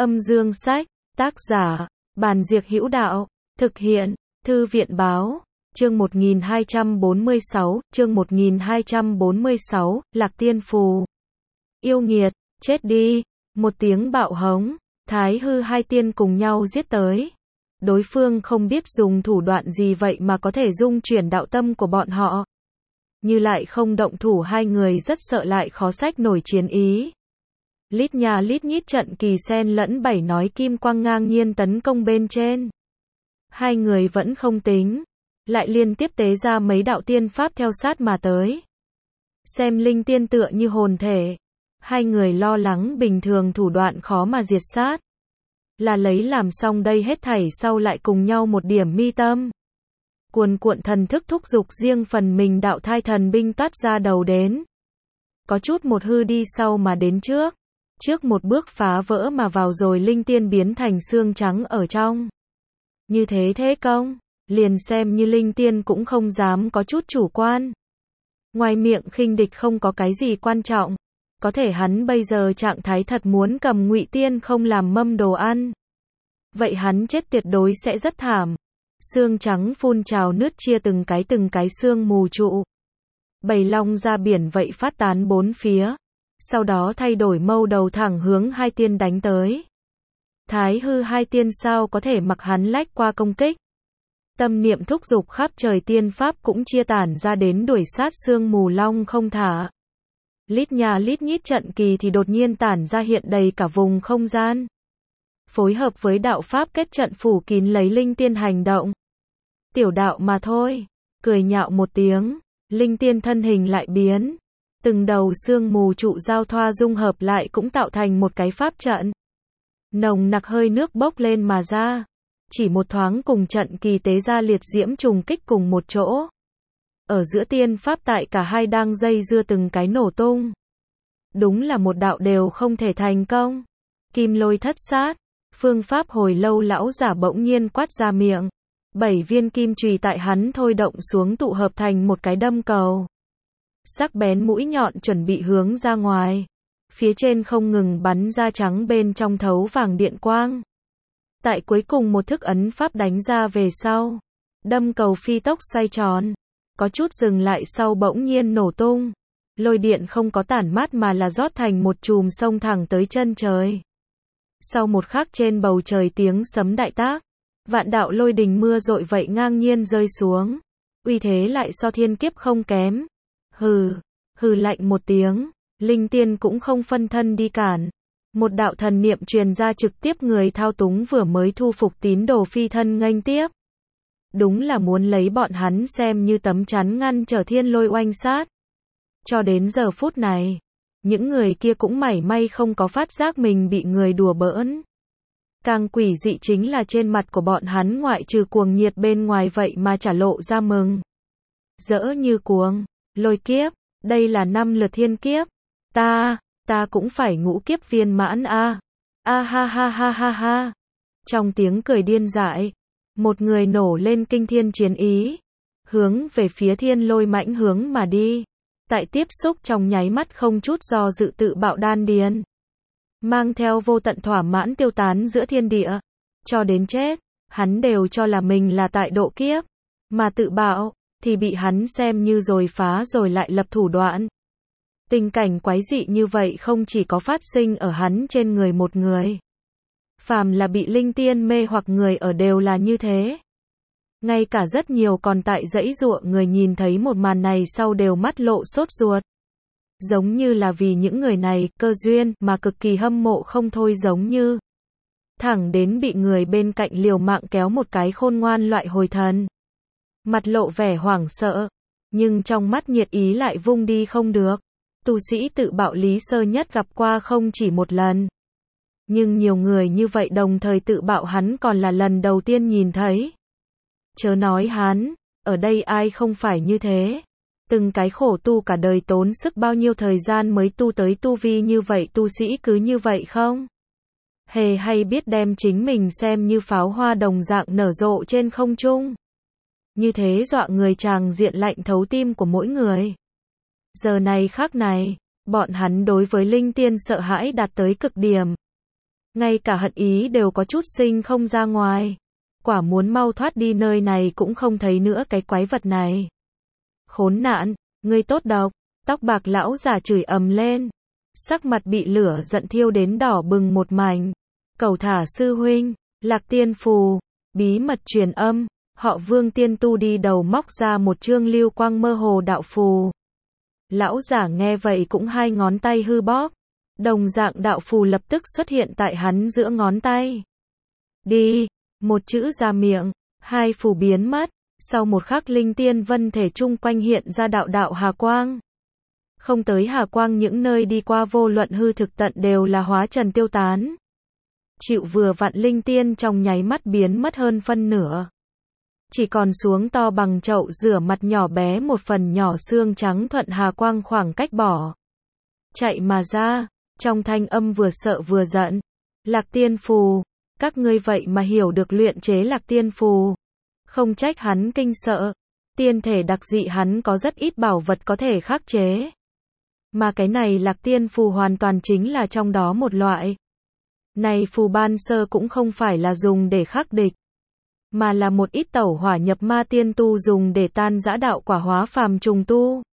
Âm dương sách, tác giả, Bàn Diệc Hữu Đạo, thực hiện, Thư viện báo, chương 1246, Lạc Tiên Phù. Yêu nghiệt, chết đi, một tiếng bạo hống, Thái Hư hai tiên cùng nhau giết tới. Đối phương không biết dùng thủ đoạn gì vậy mà có thể dung chuyển đạo tâm của bọn họ. Như lại không động thủ, hai người rất sợ lại khó xách nổi chiến ý. Lít nhà lít nhít trận kỳ sen lẫn bảy nói kim quang ngang nhiên tấn công bên trên. Hai người vẫn không tính, lại liên tiếp tế ra mấy đạo tiên pháp theo sát mà tới. Xem linh tiên tựa như hồn thể. Hai người lo lắng bình thường thủ đoạn khó mà diệt sát. Là lấy làm xong đây hết thảy sau lại cùng nhau một điểm mi tâm. Cuồn cuộn thần thức thúc dục riêng phần mình đạo thai thần binh toát ra đầu đến. Có chút một hư đi sau mà đến trước. Trước một bước phá vỡ mà vào rồi linh tiên biến thành xương trắng ở trong. Như thế thế công, liền xem như linh tiên cũng không dám có chút chủ quan. Ngoài miệng khinh địch không có cái gì quan trọng. Có thể hắn bây giờ trạng thái thật muốn cầm Ngụy Tiên không làm mâm đồ ăn. Vậy hắn chết tuyệt đối sẽ rất thảm. Xương trắng phun trào nứt chia từng cái xương mù trụ. Bầy long ra biển vậy phát tán bốn phía. Sau đó thay đổi mâu đầu thẳng hướng hai tiên đánh tới. Thái Hư hai tiên sao có thể mặc hắn lách qua công kích. Tâm niệm thúc dục khắp trời tiên pháp cũng chia tản ra đến đuổi sát xương mù long không thả. Lít nhà lít nhít trận kỳ thì đột nhiên tản ra hiện đầy cả vùng không gian. Phối hợp với đạo pháp kết trận phủ kín lấy linh tiên hành động. Tiểu đạo mà thôi, cười nhạo một tiếng, linh tiên thân hình lại biến. Từng đầu xương mù trụ giao thoa dung hợp lại cũng tạo thành một cái pháp trận. Nồng nặc hơi nước bốc lên mà ra. Chỉ một thoáng cùng trận kỳ tế ra liệt diễm trùng kích cùng một chỗ. Ở giữa tiên pháp tại cả hai đang dây dưa từng cái nổ tung. Đúng là một đạo đều không thể thành công. Kim lôi thất sát. Phương pháp hồi lâu lão giả bỗng nhiên quát ra miệng. 7 viên kim chùy tại hắn thôi động xuống tụ hợp thành một cái đâm cầu. Sắc bén mũi nhọn chuẩn bị hướng ra ngoài. Phía trên không ngừng bắn ra trắng bên trong thấu vàng điện quang. Tại cuối cùng một thức ấn pháp đánh ra về sau. Đâm cầu phi tốc xoay tròn. Có chút dừng lại sau bỗng nhiên nổ tung. Lôi điện không có tản mát mà là rót thành một chùm sông thẳng tới chân trời. Sau một khắc trên bầu trời tiếng sấm đại tác. Vạn đạo lôi đình mưa dội vậy ngang nhiên rơi xuống. Uy thế lại so thiên kiếp không kém. Hừ, hừ lạnh một tiếng. Linh tiên cũng không phân thân đi cản. Một đạo thần niệm truyền ra trực tiếp người thao túng vừa mới thu phục tín đồ phi thân nghênh tiếp. Đúng là muốn lấy bọn hắn xem như tấm chắn ngăn trở thiên lôi oanh sát. Cho đến giờ phút này, những người kia cũng mảy may không có phát giác mình bị người đùa bỡn. Càng quỷ dị chính là trên mặt của bọn hắn ngoại trừ cuồng nhiệt bên ngoài vậy mà chả lộ ra mừng. Rỡ như cuồng, lôi kiếp, đây là 5 lượt thiên kiếp. Ta cũng phải ngũ kiếp viên mãn a. A ha ha ha ha ha. Trong tiếng cười điên dại, một người nổ lên kinh thiên chiến ý, hướng về phía thiên lôi mãnh hướng mà đi. Tại tiếp xúc trong nháy mắt không chút do dự tự bạo đan điền. Mang theo vô tận thỏa mãn tiêu tán giữa thiên địa. Cho đến chết, hắn đều cho là mình là tại độ kiếp. Mà tự bạo, thì bị hắn xem như rồi phá rồi lại lập thủ đoạn. Tình cảnh quái dị như vậy không chỉ có phát sinh ở hắn trên người một người. Phàm là bị linh tiên mê hoặc người ở đều là như thế. Ngay cả rất nhiều còn tại dãy giụa người nhìn thấy một màn này sau đều mắt lộ sốt ruột. Giống như là vì những người này, cơ duyên, mà cực kỳ hâm mộ không thôi giống như. Thẳng đến bị người bên cạnh liều mạng kéo một cái khôn ngoan loại hồi thần. Mặt lộ vẻ hoảng sợ. Nhưng trong mắt nhiệt ý lại vung đi không được. Tu sĩ tự bạo Lý Sơ Nhất gặp qua không chỉ một lần. Nhưng nhiều người như vậy đồng thời tự bạo hắn còn là lần đầu tiên nhìn thấy. Chớ nói hắn, ở đây ai không phải như thế. Từng cái khổ tu cả đời tốn sức bao nhiêu thời gian mới tu tới tu vi như vậy, tu sĩ cứ như vậy không? Hề hay biết đem chính mình xem như pháo hoa đồng dạng nở rộ trên không trung. Như thế dọa người tràng diện lạnh thấu tim của mỗi người. Giờ này khắc này, bọn hắn đối với linh tiên sợ hãi đạt tới cực điểm. ngay cả hận ý đều có chút sinh không ra ngoài. Quả muốn mau thoát đi nơi này cũng không thấy nữa cái quái vật này. Khốn nạn, ngươi tốt độc, tóc bạc lão giả chửi ầm lên. Sắc mặt bị lửa giận thiêu đến đỏ bừng một mảnh. Cầu thả sư huynh, Lạc Tiên Phù, bí mật truyền âm, họ Vương tiên tu đi đầu móc ra một chương lưu quang mơ hồ đạo phù. Lão giả nghe vậy cũng hai ngón tay hư bóp. Đồng dạng đạo phù lập tức xuất hiện tại hắn giữa ngón tay. Đi, một chữ ra miệng, hai phù biến mất, sau một khắc linh tiên vân thể chung quanh hiện ra đạo đạo hà quang. Không tới hà quang những nơi đi qua vô luận hư thực tận đều là hóa trần tiêu tán. Chịu vừa vặn linh tiên trong nháy mắt biến mất hơn phân nửa. Chỉ còn xuống to bằng chậu rửa mặt nhỏ bé một phần nhỏ xương trắng thuận hà quang khoảng cách bỏ. Chạy mà ra, trong thanh âm vừa sợ vừa giận. Lạc Tiên Phù, các ngươi vậy mà hiểu được luyện chế Lạc Tiên Phù. Không trách hắn kinh sợ. Tiên thể đặc dị hắn có rất ít bảo vật có thể khắc chế. Mà cái này Lạc Tiên Phù hoàn toàn chính là trong đó một loại. Này phù ban sơ cũng không phải là dùng để khắc địch, mà là một ít tẩu hỏa nhập ma tiên tu dùng để tan dã đạo quả hóa phàm trùng tu.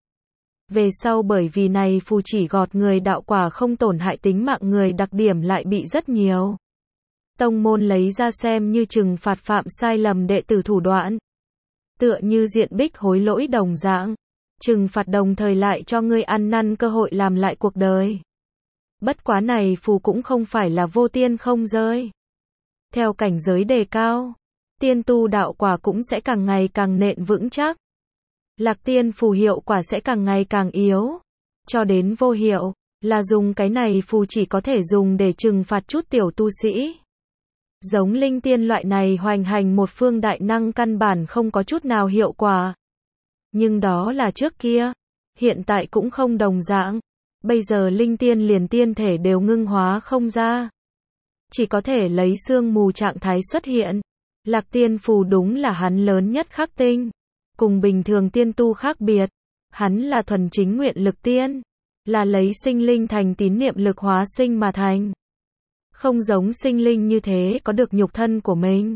Về sau bởi vì này phù chỉ gọt người đạo quả không tổn hại tính mạng người đặc điểm lại bị rất nhiều. Tông môn lấy ra xem như trừng phạt phạm sai lầm đệ tử thủ đoạn. Tựa như diện bích hối lỗi đồng dạng. Trừng phạt đồng thời lại cho ngươi ăn năn cơ hội làm lại cuộc đời. Bất quá này phù cũng không phải là vô tiên không rơi. Theo cảnh giới đề cao, tiên tu đạo quả cũng sẽ càng ngày càng nện vững chắc. Lạc Tiên Phù hiệu quả sẽ càng ngày càng yếu, cho đến vô hiệu, là dùng cái này phù chỉ có thể dùng để trừng phạt chút tiểu tu sĩ. Giống linh tiên loại này hoành hành một phương đại năng căn bản không có chút nào hiệu quả. Nhưng đó là trước kia, hiện tại cũng không đồng dạng. Bây giờ linh tiên liền tiên thể đều ngưng hóa không ra. Chỉ có thể lấy sương mù trạng thái xuất hiện. Lạc Tiên Phù đúng là hắn lớn nhất khắc tinh. Cùng bình thường tiên tu khác biệt. Hắn là thuần chính nguyện lực tiên. Là lấy sinh linh thành tín niệm lực hóa sinh mà thành. Không giống sinh linh như thế có được nhục thân của mình.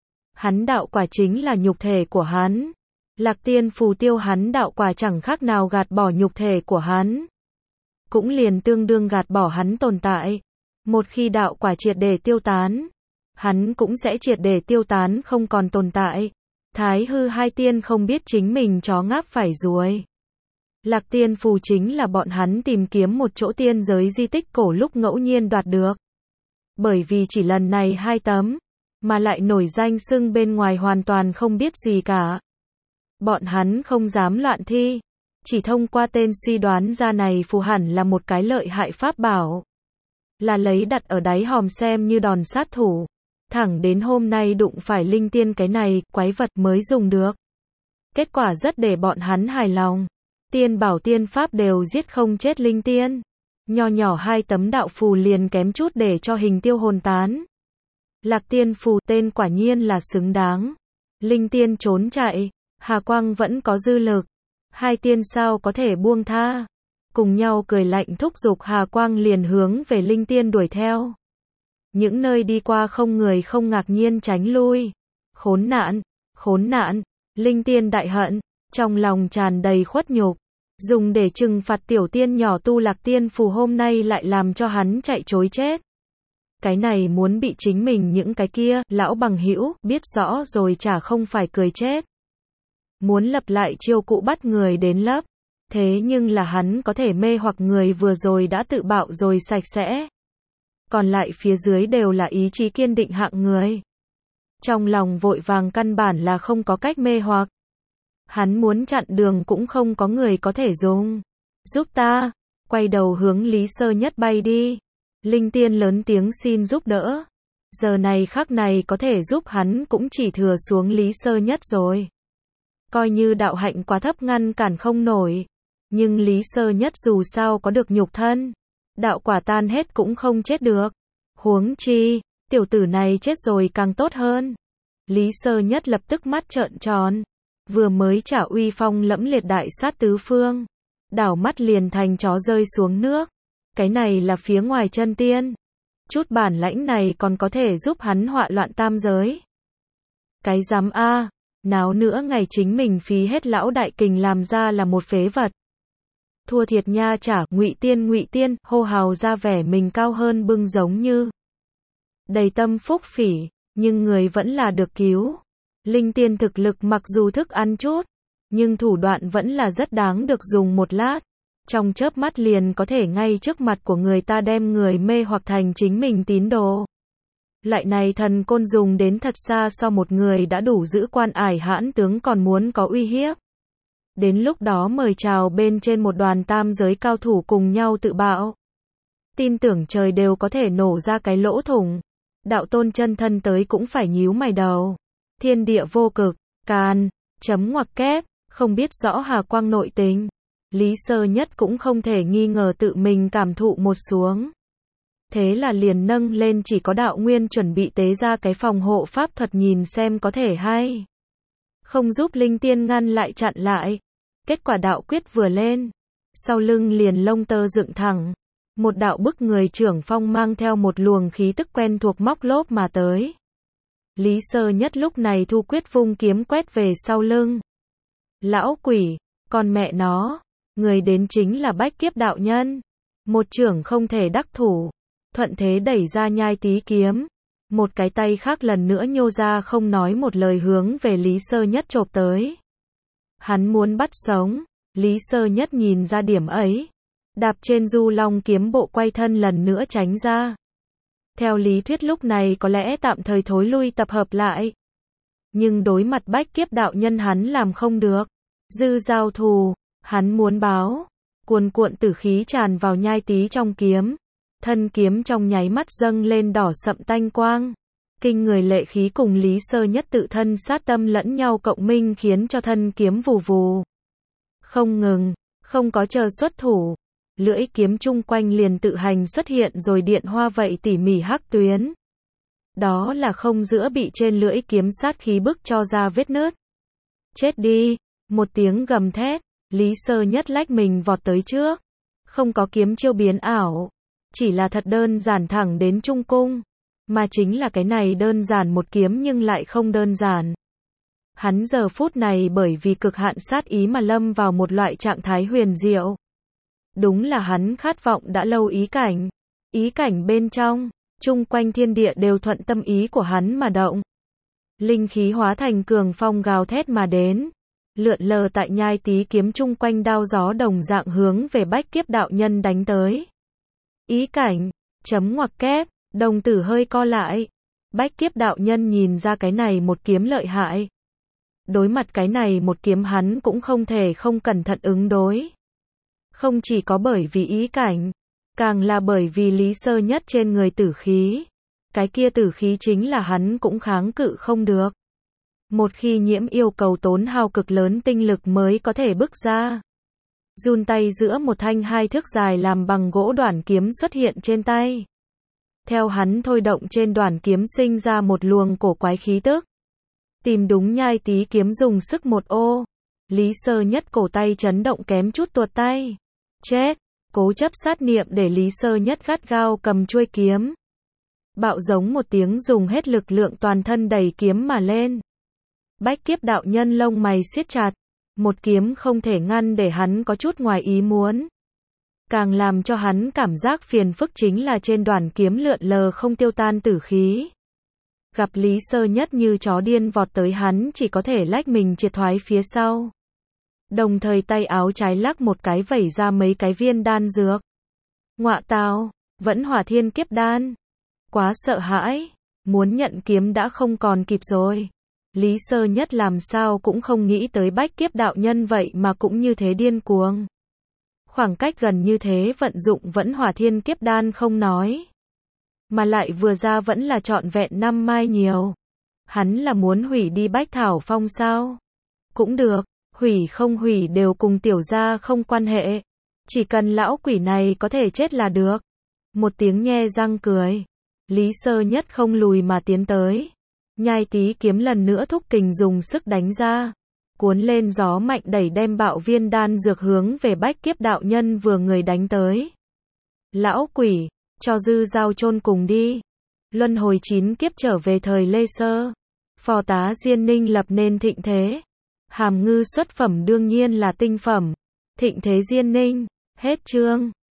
Hắn đạo quả chính là nhục thể của hắn. Lạc Tiên Phù tiêu hắn đạo quả chẳng khác nào gạt bỏ nhục thể của hắn. Cũng liền tương đương gạt bỏ hắn tồn tại. Một khi đạo quả triệt để tiêu tán, hắn cũng sẽ triệt để tiêu tán không còn tồn tại. Thái hư hai tiên không biết chính mình chó ngáp phải ruồi. Lạc Tiên Phù chính là bọn hắn tìm kiếm một chỗ tiên giới di tích cổ lúc ngẫu nhiên đoạt được. Bởi vì chỉ lần này 2 tấm, mà lại nổi danh xưng bên ngoài hoàn toàn không biết gì cả. Bọn hắn không dám loạn thi. Chỉ thông qua tên suy đoán ra này phù hẳn là một cái lợi hại pháp bảo. Là lấy đặt ở đáy hòm xem như đòn sát thủ. Thẳng đến hôm nay đụng phải linh tiên cái này, quái vật mới dùng được. Kết quả rất để bọn hắn hài lòng. Tiên bảo tiên pháp đều giết không chết linh tiên. Nho nhỏ 2 tấm đạo phù liền kém chút để cho hình tiêu hồn tán. Lạc Tiên Phù tên quả nhiên là xứng đáng. Linh tiên trốn chạy, hà quang vẫn có dư lực. 2 tiên sao có thể buông tha. Cùng nhau cười lạnh thúc giục hà quang liền hướng về linh tiên đuổi theo. Những nơi đi qua không người không ngạc nhiên tránh lui. Khốn nạn, linh tiên đại hận, trong lòng tràn đầy khuất nhục. Dùng để trừng phạt tiểu tiên nhỏ tu Lạc Tiên Phù hôm nay lại làm cho hắn chạy trối chết. Cái này muốn bị chính mình những cái kia, lão bằng hữu, biết rõ rồi chả không phải cười chết. Muốn lập lại chiêu cũ bắt người đến lấp. Thế nhưng là hắn có thể mê hoặc người vừa rồi đã tự bạo rồi sạch sẽ. Còn lại phía dưới đều là ý chí kiên định hạng người. Trong lòng vội vàng căn bản là không có cách mê hoặc. Hắn muốn chặn đường cũng không có người có thể dùng. Giúp ta. Quay đầu hướng Lý Sơ Nhất bay đi. Linh tiên lớn tiếng xin giúp đỡ. Giờ này khắc này có thể giúp hắn cũng chỉ thừa xuống Lý Sơ Nhất rồi. Coi như đạo hạnh quá thấp ngăn cản không nổi. Nhưng Lý Sơ Nhất dù sao có được nhục thân. Đạo quả tan hết cũng không chết được. Huống chi, tiểu tử này chết rồi càng tốt hơn. Lý Sơ Nhất lập tức mắt trợn tròn. Vừa mới trả uy phong lẫm liệt đại sát tứ phương. Đảo mắt liền thành chó rơi xuống nước. Cái này là phía ngoài chân tiên. Chút bản lãnh này còn có thể giúp hắn họa loạn tam giới. Cái dám a, nào nữa ngày chính mình phí hết lão đại kình làm ra là một phế vật. Thua thiệt nha chả, Ngụy Tiên, hô hào ra vẻ mình cao hơn bưng giống như đầy tâm phúc phỉ, nhưng người vẫn là được cứu. Linh tiên thực lực mặc dù thức ăn chút, nhưng thủ đoạn vẫn là rất đáng được dùng một lát. Trong chớp mắt liền có thể ngay trước mặt của người ta đem người mê hoặc thành chính mình tín đồ. Loại này thần côn dùng đến thật xa so một người đã đủ giữ quan ải hãn tướng còn muốn có uy hiếp. Đến lúc đó mời chào bên trên một đoàn tam giới cao thủ cùng nhau tự bạo. Tin tưởng trời đều có thể nổ ra cái lỗ thủng. Đạo tôn chân thân tới cũng phải nhíu mày đầu. Thiên địa vô cực, can, chấm ngoặc kép, không biết rõ hà quang nội tình. Lý Sơ Nhất cũng không thể nghi ngờ tự mình cảm thụ một xuống. Thế là liền nâng lên chỉ có đạo nguyên chuẩn bị tế ra cái phòng hộ pháp thuật nhìn xem có thể hay không giúp linh tiên ngăn lại chặn lại. Kết quả đạo quyết vừa lên, sau lưng liền lông tơ dựng thẳng. Một đạo bức người trưởng phong mang theo một luồng khí tức quen thuộc móc lốp mà tới. Lý Sơ Nhất lúc này thu quyết vung kiếm quét về sau lưng. Lão quỷ, con mẹ nó, người đến chính là Bách Kiếp đạo nhân. Một trưởng không thể đắc thủ, thuận thế đẩy ra Nhai Tý kiếm. Một cái tay khác lần nữa nhô ra không nói một lời hướng về Lý Sơ Nhất chộp tới. Hắn muốn bắt sống, Lý Sơ Nhất nhìn ra điểm ấy. Đạp trên du long kiếm bộ quay thân lần nữa tránh ra. Theo lý thuyết lúc này có lẽ tạm thời thối lui tập hợp lại. Nhưng đối mặt Bách Kiếp đạo nhân hắn làm không được. Dư giao thù, hắn muốn báo. Cuồn cuộn tử khí tràn vào Nhai Tý trong kiếm. Thân kiếm trong nháy mắt dâng lên đỏ sậm tanh quang. Kinh người lệ khí cùng Lý Sơ Nhất tự thân sát tâm lẫn nhau cộng minh khiến cho thân kiếm vù vù. Không ngừng, không có chờ xuất thủ. Lưỡi kiếm chung quanh liền tự hành xuất hiện rồi điện hoa vậy tỉ mỉ hắc tuyến. Đó là không giữa bị trên lưỡi kiếm sát khí bức cho ra vết nứt. Chết đi, một tiếng gầm thét, Lý Sơ Nhất lách mình vọt tới trước. Không có kiếm chiêu biến ảo, chỉ là thật đơn giản thẳng đến trung cung. Mà chính là cái này đơn giản một kiếm nhưng lại không đơn giản. Hắn giờ phút này bởi vì cực hạn sát ý mà lâm vào một loại trạng thái huyền diệu. Đúng là hắn khát vọng đã lâu ý cảnh. Ý cảnh bên trong, chung quanh thiên địa đều thuận tâm ý của hắn mà động. Linh khí hóa thành cường phong gào thét mà đến. Lượn lờ tại Nhai Tý kiếm chung quanh đao gió đồng dạng hướng về Bách Kiếp đạo nhân đánh tới. Ý cảnh, chấm ngoặc kép, đồng tử hơi co lại. Bách Kiếp đạo nhân nhìn ra cái này một kiếm lợi hại. Đối mặt cái này một kiếm hắn cũng không thể không cẩn thận ứng đối. Không chỉ có bởi vì ý cảnh, càng là bởi vì Lý Sơ Nhất trên người tử khí. Cái kia tử khí chính là hắn cũng kháng cự không được. Một khi nhiễm yêu cầu tốn hao cực lớn tinh lực mới có thể bức ra. Run tay giữa một thanh 2 thước dài làm bằng gỗ đoản kiếm xuất hiện trên tay. Theo hắn thôi động trên đoản kiếm sinh ra một luồng cổ quái khí tức. Tìm đúng Nhai Tý kiếm dùng sức một ô. Lý Sơ Nhất cổ tay chấn động kém chút tuột tay. Chết, cố chấp sát niệm để Lý Sơ Nhất gắt gao cầm chuôi kiếm. Bạo giống một tiếng dùng hết lực lượng toàn thân đẩy kiếm mà lên. Bách Kiếp đạo nhân lông mày siết chặt. Một kiếm không thể ngăn để hắn có chút ngoài ý muốn. Càng làm cho hắn cảm giác phiền phức chính là trên đoản kiếm lượn lờ không tiêu tan tử khí. Gặp Lý Sơ Nhất như chó điên vọt tới hắn chỉ có thể lách mình triệt thoái phía sau. Đồng thời tay áo trái lắc một cái vẩy ra mấy cái viên đan dược. Ngọa tào, vẫn hỏa thiên kiếp đan. Quá sợ hãi, muốn nhận kiếm đã không còn kịp rồi. Lý Sơ Nhất làm sao cũng không nghĩ tới Bách Kiếp đạo nhân vậy mà cũng như thế điên cuồng. Khoảng cách gần như thế vận dụng vẫn hỏa thiên kiếp đan không nói. Mà lại vừa ra vẫn là trọn vẹn 5 mai nhiều. Hắn là muốn hủy đi Bách Thảo Phong sao? Cũng được, hủy không hủy đều cùng tiểu gia không quan hệ. Chỉ cần lão quỷ này có thể chết là được. Một tiếng nhe răng cười. Lý Sơ Nhất không lùi mà tiến tới. Nhai Tý kiếm lần nữa thúc kình dùng sức đánh ra. Cuốn lên gió mạnh đẩy đem bạo viên đan dược hướng về Bách Kiếp đạo nhân vừa người đánh tới. Lão quỷ, cho dư giao chôn cùng đi. Luân hồi 9 kiếp trở về thời Lê Sơ. Phò tá Diên Ninh lập nên thịnh thế. Hàm Ngư xuất phẩm đương nhiên là tinh phẩm. Thịnh thế Diên Ninh. Hết chương.